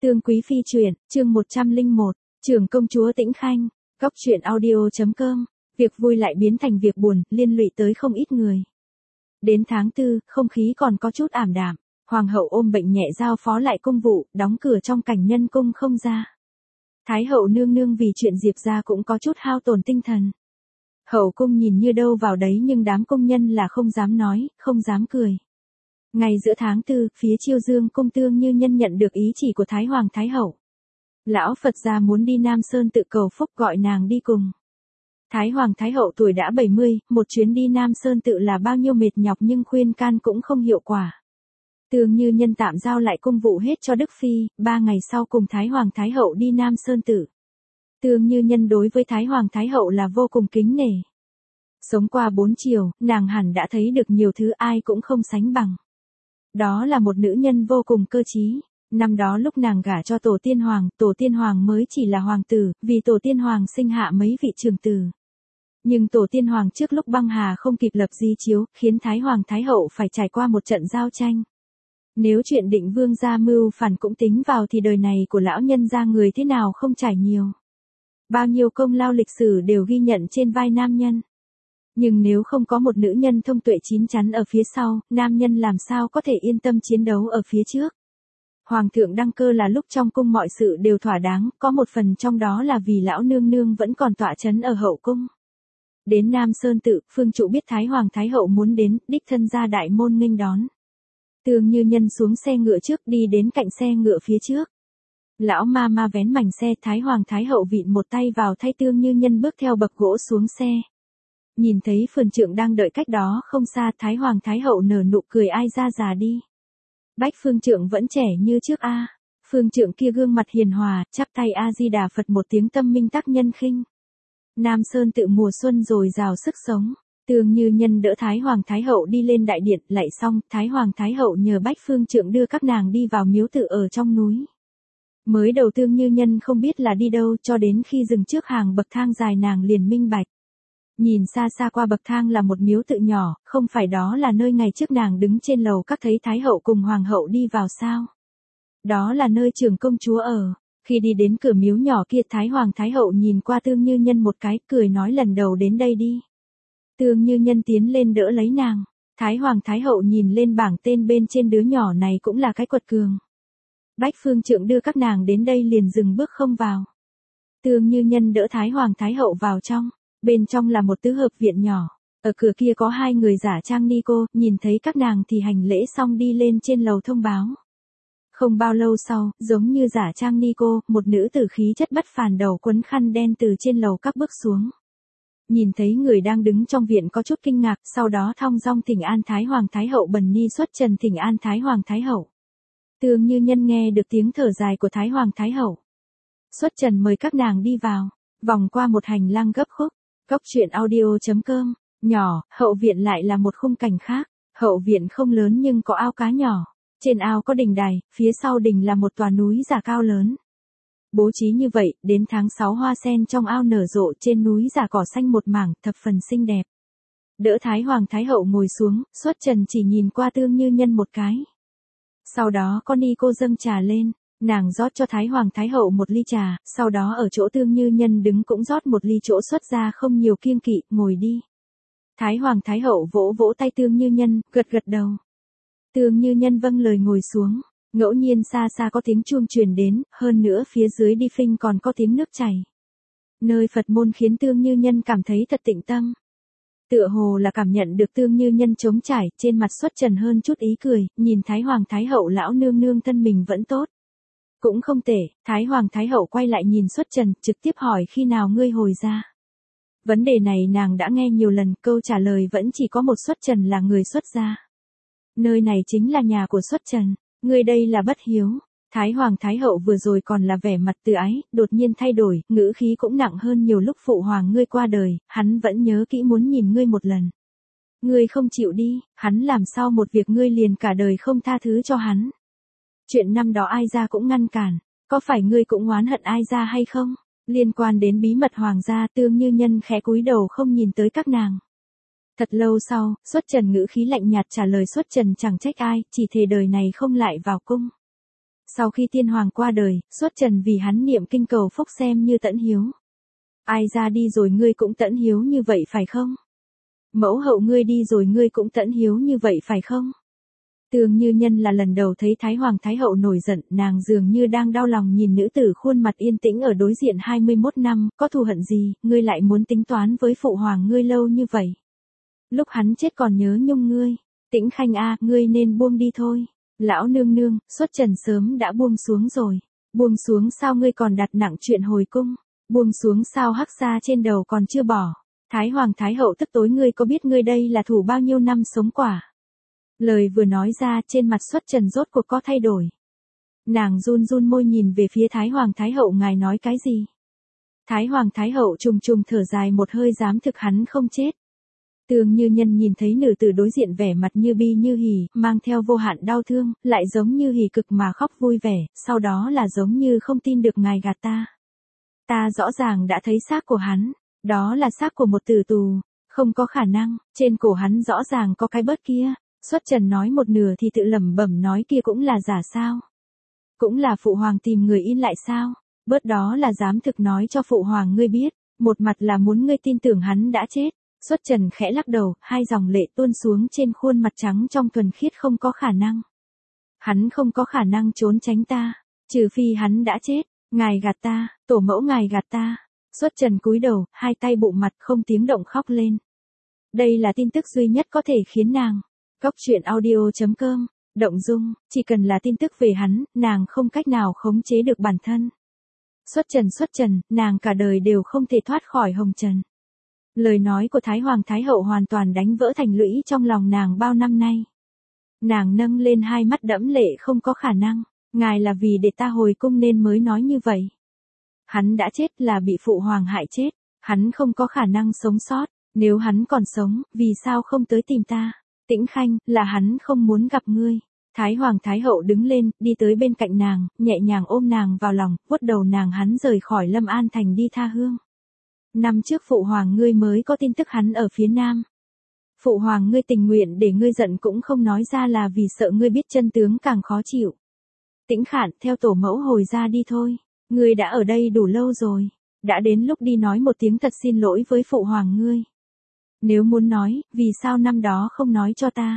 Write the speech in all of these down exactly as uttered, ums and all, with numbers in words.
Tương Quý Phi truyện, chương một trăm lẻ một, Trưởng công chúa Tĩnh Khanh, góc truyện audio.com. Việc vui lại biến thành việc buồn, liên lụy tới không ít người. Đến tháng tư, không khí còn có chút ảm đạm, hoàng hậu ôm bệnh nhẹ giao phó lại công vụ, đóng cửa trong cảnh nhân cung không ra. Thái hậu nương nương vì chuyện Diệp gia cũng có chút hao tổn tinh thần. Hậu cung nhìn như đâu vào đấy nhưng đám công nhân là không dám nói, không dám cười. Ngày giữa tháng tư, phía Chiêu Dương cung Tương Như Nhân nhận được ý chỉ của Thái Hoàng Thái hậu. Lão Phật gia muốn đi Nam Sơn tự cầu phúc gọi nàng đi cùng. Thái Hoàng Thái hậu tuổi đã bảy mươi, một chuyến đi Nam Sơn tự là bao nhiêu mệt nhọc nhưng khuyên can cũng không hiệu quả. Tương Như Nhân tạm giao lại công vụ hết cho Đức Phi, ba ngày sau cùng Thái Hoàng Thái hậu đi Nam Sơn tự. Tương Như Nhân đối với Thái Hoàng Thái hậu là vô cùng kính nể. Sống qua bốn triều, nàng hẳn đã thấy được nhiều thứ ai cũng không sánh bằng. Đó là một nữ nhân vô cùng cơ trí. Năm đó lúc nàng gả cho Tổ Tiên Hoàng, Tổ Tiên Hoàng mới chỉ là hoàng tử, vì Tổ Tiên Hoàng sinh hạ mấy vị trường tử. Nhưng Tổ Tiên Hoàng trước lúc băng hà không kịp lập di chiếu, khiến Thái Hoàng Thái hậu phải trải qua một trận giao tranh. Nếu chuyện Định Vương gia mưu phản cũng tính vào thì đời này của lão nhân gia người thế nào không trải nhiều. Bao nhiêu công lao lịch sử đều ghi nhận trên vai nam nhân. Nhưng nếu không có một nữ nhân thông tuệ chín chắn ở phía sau, nam nhân làm sao có thể yên tâm chiến đấu ở phía trước. Hoàng thượng đăng cơ là lúc trong cung mọi sự đều thỏa đáng, có một phần trong đó là vì lão nương nương vẫn còn tọa chấn ở hậu cung. Đến Nam Sơn tự, Phương Trụ biết Thái Hoàng Thái hậu muốn đến, đích thân ra đại môn nghênh đón. Tương Như Nhân xuống xe ngựa trước đi đến cạnh xe ngựa phía trước. Lão ma ma vén mảnh xe, Thái Hoàng Thái hậu vịn một tay vào thay Tương Như Nhân bước theo bậc gỗ xuống xe. Nhìn thấy Phường Trượng đang đợi cách đó không xa, Thái Hoàng Thái hậu nở nụ cười ai ra già đi. Bách Phương Trượng vẫn trẻ như trước a. À. Phương Trượng kia gương mặt hiền hòa, chắp tay A Di Đà Phật một tiếng tâm minh tác nhân khinh. Nam Sơn tự mùa xuân rồi rào sức sống. Tương Như Nhân đỡ Thái Hoàng Thái hậu đi lên đại điện, lạy xong, Thái Hoàng Thái hậu nhờ Bách Phương Trượng đưa các nàng đi vào miếu tự ở trong núi. Mới đầu Tương Như Nhân không biết là đi đâu, cho đến khi dừng trước hàng bậc thang dài nàng liền minh bạch. Nhìn xa xa qua bậc thang là một miếu tự nhỏ, không phải đó là nơi ngày trước nàng đứng trên lầu các thấy Thái hậu cùng Hoàng hậu đi vào sao? Đó là nơi trưởng công chúa ở. Khi đi đến cửa miếu nhỏ kia, Thái Hoàng Thái hậu nhìn qua Tương Như Nhân một cái, cười nói lần đầu đến đây đi. Tương Như Nhân tiến lên đỡ lấy nàng. Thái Hoàng Thái hậu nhìn lên bảng tên bên trên đứa nhỏ này cũng là cái quật cường. Bách Phương Trượng đưa các nàng đến đây liền dừng bước không vào. Tương Như Nhân đỡ Thái Hoàng Thái hậu vào trong. Bên trong là một tứ hợp viện nhỏ, ở cửa kia có hai người giả trang ni cô, nhìn thấy các nàng thì hành lễ xong đi lên trên lầu thông báo. Không bao lâu sau, giống như giả trang ni cô, một nữ tử khí chất bất phàm đầu quấn khăn đen từ trên lầu các bước xuống. Nhìn thấy người đang đứng trong viện có chút kinh ngạc, sau đó thong dong thỉnh an Thái Hoàng Thái hậu bần ni xuất trần thỉnh an Thái Hoàng Thái hậu. Tương Như Nhân nghe được tiếng thở dài của Thái Hoàng Thái hậu. Xuất trần mời các nàng đi vào, vòng qua một hành lang gấp khúc. Góc truyện audio.com, nhỏ, hậu viện lại là một khung cảnh khác. Hậu viện không lớn nhưng có ao cá nhỏ. Trên ao có đình đài, phía sau đình là một tòa núi giả cao lớn. Bố trí như vậy, đến tháng sáu hoa sen trong ao nở rộ, trên núi giả cỏ xanh một mảng, thập phần xinh đẹp. Đỡ Thái Hoàng Thái hậu ngồi xuống, xuất trần chỉ nhìn qua Tương Như Nhân một cái. Sau đó con ni cô dâng trà lên. Nàng rót cho Thái Hoàng Thái hậu một ly trà, sau đó ở chỗ Tương Như Nhân đứng cũng rót một ly chỗ xuất ra không nhiều kiêng kỵ, ngồi đi. Thái Hoàng Thái hậu vỗ vỗ tay Tương Như Nhân, gật gật đầu. Tương Như Nhân vâng lời ngồi xuống, ngẫu nhiên xa xa có tiếng chuông truyền đến, hơn nữa phía dưới đi phinh còn có tiếng nước chảy. Nơi Phật môn khiến Tương Như Nhân cảm thấy thật tĩnh tâm. Tựa hồ là cảm nhận được Tương Như Nhân trống trải, trên mặt xuất trần hơn chút ý cười, nhìn Thái Hoàng Thái hậu lão nương nương thân mình vẫn tốt. Cũng không tệ, Thái Hoàng Thái hậu quay lại nhìn xuất trần, trực tiếp hỏi khi nào ngươi hồi ra. Vấn đề này nàng đã nghe nhiều lần, câu trả lời vẫn chỉ có một xuất trần là người xuất gia. Nơi này chính là nhà của xuất trần, ngươi đây là bất hiếu. Thái Hoàng Thái hậu vừa rồi còn là vẻ mặt từ ái, đột nhiên thay đổi, ngữ khí cũng nặng hơn nhiều lúc phụ hoàng ngươi qua đời, hắn vẫn nhớ kỹ muốn nhìn ngươi một lần. Ngươi không chịu đi, hắn làm sao một việc ngươi liền cả đời không tha thứ cho hắn. Chuyện năm đó ai ra cũng ngăn cản, có phải ngươi cũng oán hận ai ra hay không? Liên quan đến bí mật hoàng gia, Tương Như Nhân khẽ cúi đầu không nhìn tới các nàng. Thật lâu sau, xuất trần ngữ khí lạnh nhạt trả lời xuất trần chẳng trách ai, chỉ thề đời này không lại vào cung. Sau khi tiên hoàng qua đời, xuất trần vì hắn niệm kinh cầu phúc xem như tẫn hiếu. Ai ra đi rồi ngươi cũng tẫn hiếu như vậy phải không? Mẫu hậu ngươi đi rồi ngươi cũng tẫn hiếu như vậy phải không? Tương Như Nhân là lần đầu thấy Thái Hoàng Thái Hậu nổi giận, nàng dường như đang đau lòng nhìn nữ tử khuôn mặt yên tĩnh ở đối diện hai mươi mốt năm, có thù hận gì, ngươi lại muốn tính toán với phụ hoàng ngươi lâu như vậy. Lúc hắn chết còn nhớ nhung ngươi, Tĩnh Khanh a, ngươi nên buông đi thôi. Lão nương nương, xuất trần sớm đã buông xuống rồi. Buông xuống sao ngươi còn đặt nặng chuyện hồi cung? Buông xuống sao hắc sa trên đầu còn chưa bỏ? Thái Hoàng Thái Hậu tức tối, ngươi có biết ngươi đây là thủ bao nhiêu năm sống quả? Lời vừa nói ra, trên mặt xuất trần rốt cuộc có thay đổi. Nàng run run môi nhìn về phía Thái Hoàng Thái Hậu, ngài nói cái gì? Thái Hoàng Thái Hậu trùng trùng thở dài một hơi, dám thực hắn không chết. Tương Như Nhân nhìn thấy nữ tử đối diện vẻ mặt như bi như hỉ, mang theo vô hạn đau thương, lại giống như hỉ cực mà khóc vui vẻ, sau đó là giống như không tin được ngài gạt ta. Ta rõ ràng đã thấy xác của hắn, đó là xác của một tử tù, không có khả năng, trên cổ hắn rõ ràng có cái bớt kia. Xuất trần nói một nửa thì tự lẩm bẩm nói kia cũng là giả sao? Cũng là phụ hoàng tìm người in lại sao? Bớt đó là dám thực nói cho phụ hoàng ngươi biết, một mặt là muốn ngươi tin tưởng hắn đã chết. Xuất trần khẽ lắc đầu, hai dòng lệ tuôn xuống trên khuôn mặt trắng trong thuần khiết, không có khả năng. Hắn không có khả năng trốn tránh ta, trừ phi hắn đã chết, ngài gạt ta, tổ mẫu ngài gạt ta. Xuất trần cúi đầu, hai tay bụng mặt không tiếng động khóc lên. Đây là tin tức duy nhất có thể khiến nàng. Góc truyện audio chấm com, động dung, chỉ cần là tin tức về hắn, nàng không cách nào khống chế được bản thân. Xuất trần xuất trần, nàng cả đời đều không thể thoát khỏi hồng trần. Lời nói của Thái Hoàng Thái Hậu hoàn toàn đánh vỡ thành lũy trong lòng nàng bao năm nay. Nàng nâng lên hai mắt đẫm lệ, không có khả năng, ngài là vì để ta hồi cung nên mới nói như vậy. Hắn đã chết, là bị phụ hoàng hại chết, hắn không có khả năng sống sót, nếu hắn còn sống, vì sao không tới tìm ta? Tĩnh Khanh, là hắn không muốn gặp ngươi. Thái Hoàng Thái Hậu đứng lên, đi tới bên cạnh nàng, nhẹ nhàng ôm nàng vào lòng, vuốt đầu nàng. Hắn rời khỏi Lâm An Thành đi tha hương. Năm trước phụ hoàng ngươi mới có tin tức hắn ở phía Nam. Phụ hoàng ngươi tình nguyện để ngươi giận cũng không nói ra, là vì sợ ngươi biết chân tướng càng khó chịu. Tĩnh Khản, theo tổ mẫu hồi ra đi thôi. Ngươi đã ở đây đủ lâu rồi. Đã đến lúc đi nói một tiếng thật xin lỗi với phụ hoàng ngươi. Nếu muốn nói, vì sao năm đó không nói cho ta?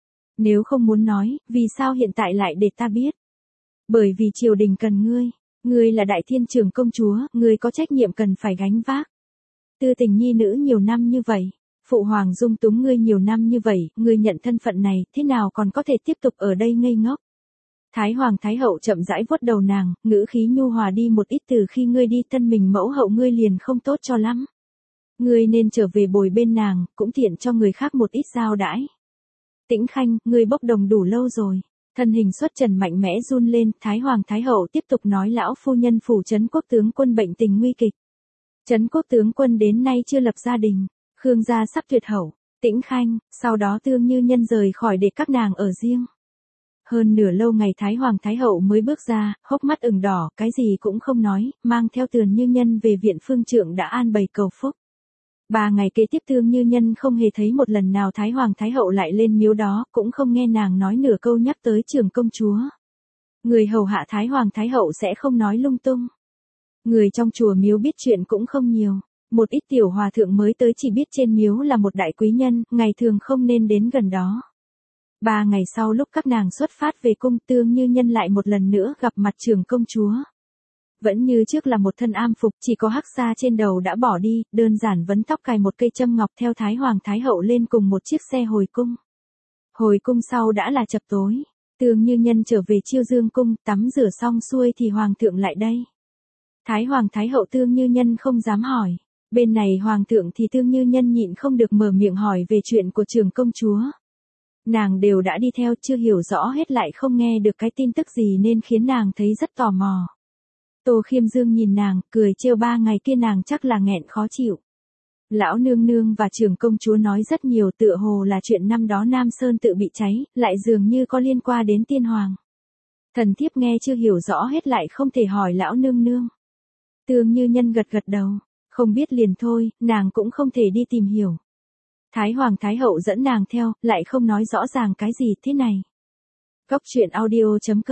Nếu không muốn nói, vì sao hiện tại lại để ta biết? Bởi vì triều đình cần ngươi. Ngươi là đại thiên trưởng công chúa, ngươi có trách nhiệm cần phải gánh vác. Tư tình nhi nữ nhiều năm như vậy, phụ hoàng dung túng ngươi nhiều năm như vậy, ngươi nhận thân phận này, thế nào còn có thể tiếp tục ở đây ngây ngốc? Thái Hoàng Thái Hậu chậm rãi vuốt đầu nàng, ngữ khí nhu hòa đi một ít. Từ khi ngươi đi, thân mình mẫu hậu ngươi liền không tốt cho lắm. Ngươi nên trở về bồi bên nàng, cũng tiện cho người khác một ít giao đãi. Tĩnh Khanh, ngươi bốc đồng đủ lâu rồi. Thân hình xuất trần mạnh mẽ run lên, Thái Hoàng Thái Hậu tiếp tục nói, lão phu nhân phủ Trấn Quốc tướng quân bệnh tình nguy kịch. Trấn Quốc tướng quân đến nay chưa lập gia đình, Khương gia sắp tuyệt hậu. Tĩnh Khanh, sau đó Tương Như Nhân rời khỏi để các nàng ở riêng. Hơn nửa lâu ngày Thái Hoàng Thái Hậu mới bước ra, hốc mắt ửng đỏ, cái gì cũng không nói, mang theo Tường Như Nhân về viện phương trượng đã an bày cầu phúc. Ba ngày kế tiếp Tương Như Nhân không hề thấy một lần nào Thái Hoàng Thái Hậu lại lên miếu đó, cũng không nghe nàng nói nửa câu nhắc tới trưởng công chúa. Người hầu hạ Thái Hoàng Thái Hậu sẽ không nói lung tung. Người trong chùa miếu biết chuyện cũng không nhiều, một ít tiểu hòa thượng mới tới chỉ biết trên miếu là một đại quý nhân, ngày thường không nên đến gần đó. Ba ngày sau lúc các nàng xuất phát về cung, Tương Như Nhân lại một lần nữa gặp mặt trưởng công chúa. Vẫn như trước là một thân am phục, chỉ có hắc sa trên đầu đã bỏ đi, đơn giản vấn tóc, cài một cây châm ngọc, theo Thái Hoàng Thái Hậu lên cùng một chiếc xe hồi cung. Hồi cung sau đã là chập tối, Tương Như Nhân trở về Chiêu Dương cung, tắm rửa xong xuôi thì hoàng thượng lại đây. Thái Hoàng Thái Hậu Tương Như Nhân không dám hỏi, bên này hoàng thượng thì Tương Như Nhân nhịn không được mở miệng hỏi về chuyện của trưởng công chúa. Nàng đều đã đi theo, chưa hiểu rõ hết lại không nghe được cái tin tức gì nên khiến nàng thấy rất tò mò. Tô Khiêm Dương nhìn nàng, cười trêu, ba ngày kia nàng chắc là nghẹn khó chịu. Lão nương nương và trưởng công chúa nói rất nhiều, tựa hồ là chuyện năm đó Nam Sơn tự bị cháy, lại dường như có liên quan đến tiên hoàng. Thần thiếp nghe chưa hiểu rõ hết lại không thể hỏi lão nương nương. Tương Như Nhân gật gật đầu, không biết liền thôi, nàng cũng không thể đi tìm hiểu. Thái Hoàng Thái Hậu dẫn nàng theo, lại không nói rõ ràng cái gì thế này. Góc truyện audio chấm com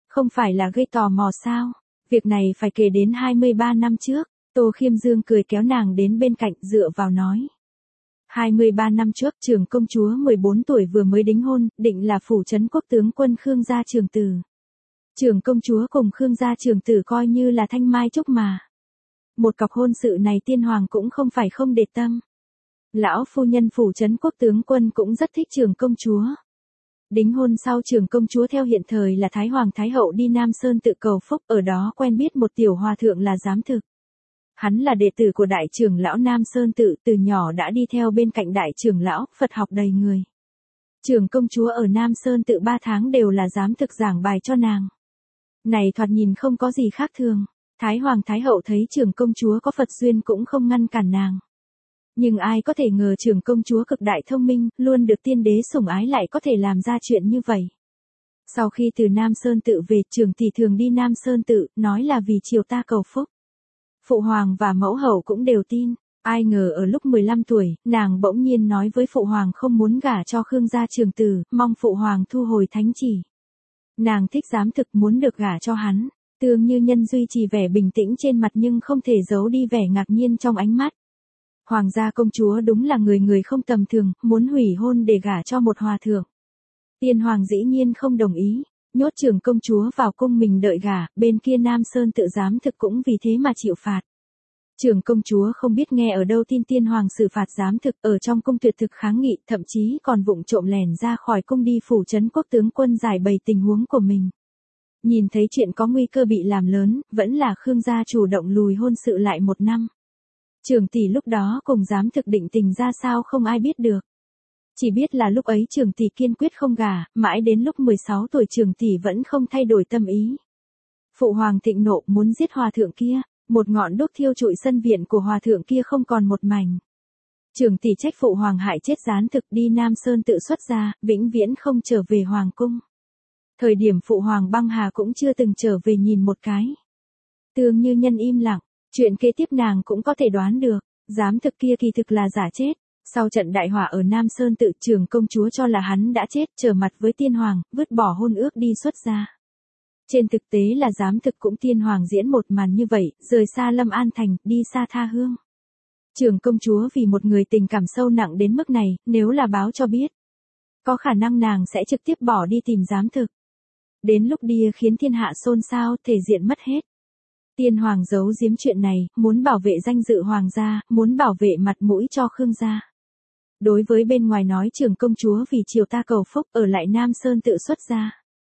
Không phải là gây tò mò sao? Việc này phải kể đến hai mươi ba năm trước. Tô Khiêm Dương cười kéo nàng đến bên cạnh dựa vào nói. hai mươi ba năm trước trưởng công chúa mười bốn tuổi vừa mới đính hôn, định là phủ trấn quốc tướng quân Khương gia trường tử. Trưởng công chúa cùng Khương gia trường tử coi như là thanh mai trúc mà. Một cọc hôn sự này tiên hoàng cũng không phải không để tâm. Lão phu nhân phủ trấn quốc tướng quân cũng rất thích trưởng công chúa. Đính hôn sau trưởng công chúa theo hiện thời là Thái Hoàng Thái Hậu đi Nam Sơn tự cầu phúc, ở đó quen biết một tiểu hòa thượng là giám thực. Hắn là đệ tử của đại trưởng lão Nam Sơn tự, từ nhỏ đã đi theo bên cạnh đại trưởng lão, Phật học đầy người. Trưởng công chúa ở Nam Sơn tự ba tháng đều là giám thực giảng bài cho nàng. Này thoạt nhìn không có gì khác thường. Thái Hoàng Thái Hậu thấy trưởng công chúa có Phật duyên cũng không ngăn cản nàng. Nhưng ai có thể ngờ trưởng công chúa cực đại thông minh, luôn được tiên đế sủng ái lại có thể làm ra chuyện như vậy. Sau khi từ Nam Sơn tự về, trưởng tỷ thường đi Nam Sơn tự, nói là vì triều ta cầu phúc. Phụ hoàng và mẫu hậu cũng đều tin. Ai ngờ ở lúc mười lăm tuổi, nàng bỗng nhiên nói với phụ hoàng không muốn gả cho Khương gia trường tử, mong phụ hoàng thu hồi thánh chỉ. Nàng thích giám thực muốn được gả cho hắn. Tương Như Nhân duy trì vẻ bình tĩnh trên mặt nhưng không thể giấu đi vẻ ngạc nhiên trong ánh mắt. Hoàng gia công chúa đúng là người người không tầm thường, muốn hủy hôn để gả cho một hòa thượng. Tiên hoàng dĩ nhiên không đồng ý, nhốt trưởng công chúa vào cung mình đợi gả, bên kia Nam Sơn tự giám thực cũng vì thế mà chịu phạt. Trưởng công chúa không biết nghe ở đâu tin tiên hoàng xử phạt giám thực, ở trong cung tuyệt thực kháng nghị, thậm chí còn vụng trộm lẻn ra khỏi cung đi phủ trấn quốc tướng quân giải bày tình huống của mình. Nhìn thấy chuyện có nguy cơ bị làm lớn, vẫn là Khương gia chủ động lùi hôn sự lại một năm. Trưởng tỷ lúc đó cùng giám thực định tình ra sao không ai biết được. Chỉ biết là lúc ấy trưởng tỷ kiên quyết không gả, mãi đến lúc mười sáu tuổi trưởng tỷ vẫn không thay đổi tâm ý. Phụ hoàng thịnh nộ muốn giết hòa thượng kia, một ngọn đuốc thiêu trụi sân viện của hòa thượng kia không còn một mảnh. Trưởng tỷ trách phụ hoàng hại chết gián thực đi Nam Sơn tự xuất gia, vĩnh viễn không trở về hoàng cung. Thời điểm phụ hoàng băng hà cũng chưa từng trở về nhìn một cái. Tương Như Nhân im lặng, chuyện kế tiếp nàng cũng có thể đoán được, giám thực kia kỳ thực là giả chết. Sau trận đại hỏa ở Nam Sơn tự, trưởng công chúa cho là hắn đã chết, trở mặt với tiên hoàng, vứt bỏ hôn ước đi xuất gia. Trên thực tế là giám thực cũng tiên hoàng diễn một màn như vậy, rời xa Lâm An Thành, đi xa tha hương. Trưởng công chúa vì một người tình cảm sâu nặng đến mức này, nếu là báo cho biết, có khả năng nàng sẽ trực tiếp bỏ đi tìm giám thực. Đến lúc đi khiến thiên hạ xôn xao, thể diện mất hết. Tiên hoàng giấu giếm chuyện này, muốn bảo vệ danh dự hoàng gia, muốn bảo vệ mặt mũi cho Khương gia. Đối với bên ngoài nói trưởng công chúa vì triều ta cầu phúc ở lại Nam Sơn tự xuất gia.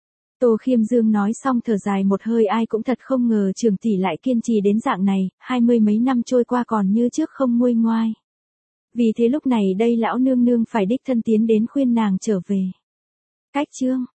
Tô Khiêm Dương nói xong thở dài một hơi, ai cũng thật không ngờ trưởng tỷ lại kiên trì đến dạng này, hai mươi mấy năm trôi qua còn như trước không nguôi ngoai. Vì thế lúc này đây lão nương nương phải đích thân tiến đến khuyên nàng trở về. Cách chương